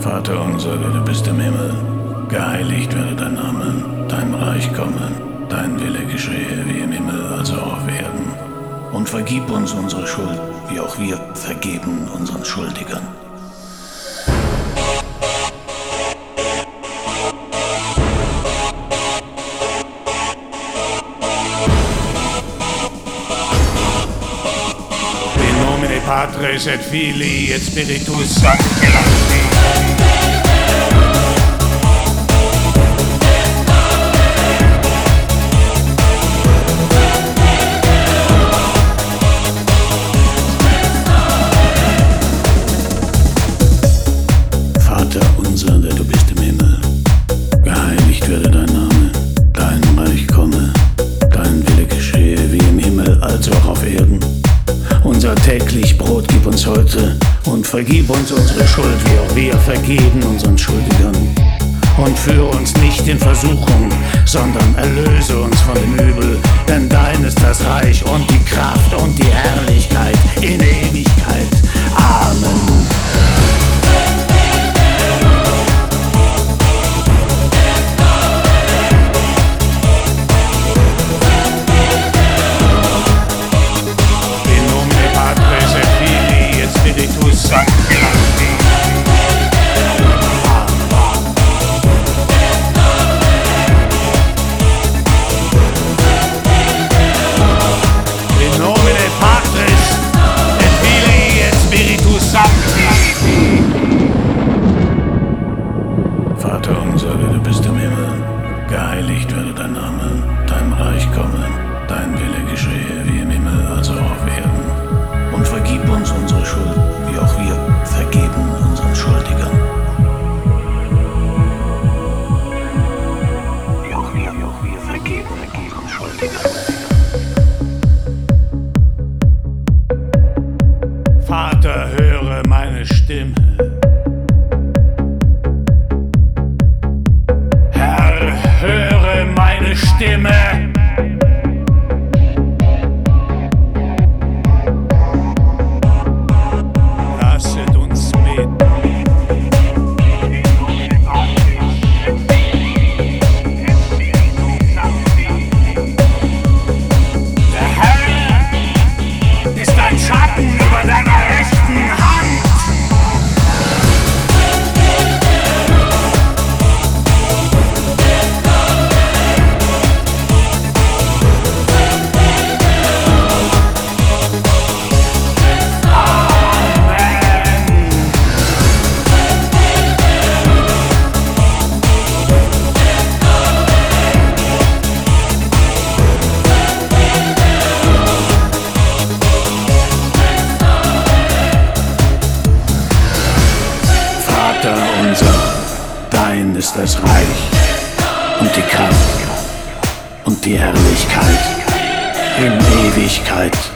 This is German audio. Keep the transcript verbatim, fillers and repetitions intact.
Vater unser, der du bist im Himmel, geheiligt werde dein Name, dein Reich komme, dein Wille geschehe wie im Himmel, also auch auf Erden. Und vergib uns unsere Schuld, wie auch wir vergeben unseren Schuldigern. In nomine Patris et Filii et Spiritus Sancti. Vater unser, der du bist im Himmel, geheiligt werde dein Name, dein Reich komme, dein Wille geschehe wie im Himmel, als auch auf Erden. Unser täglich Brot gib uns heute und vergib uns unsere Schuld, wie auch wir vergeben unseren Schuldigern. Und führe uns nicht in Versuchung, sondern erlöse uns von dem Übel, denn dein ist das Reich und die Kraft und die Herrlichkeit in Ewigkeit. Amen. Spiritus Sancti. In nomine Patris et Filii et Spiritus Sancti. Vater unser, der du bist im Himmel, geheiligt werde dein Name, dein Reich komme, dein Wille geschehe wie im Himmel, also auch auf Erden. Und vergib uns unsere Schuld, wie auch wir vergeben unseren Schuldigern. Wie auch wir, wie auch wir vergeben unseren Schuldigern. Vater, höre meine Stimme. Herr, höre meine Stimme. Dein ist das Reich und die Kraft und die Herrlichkeit in Ewigkeit.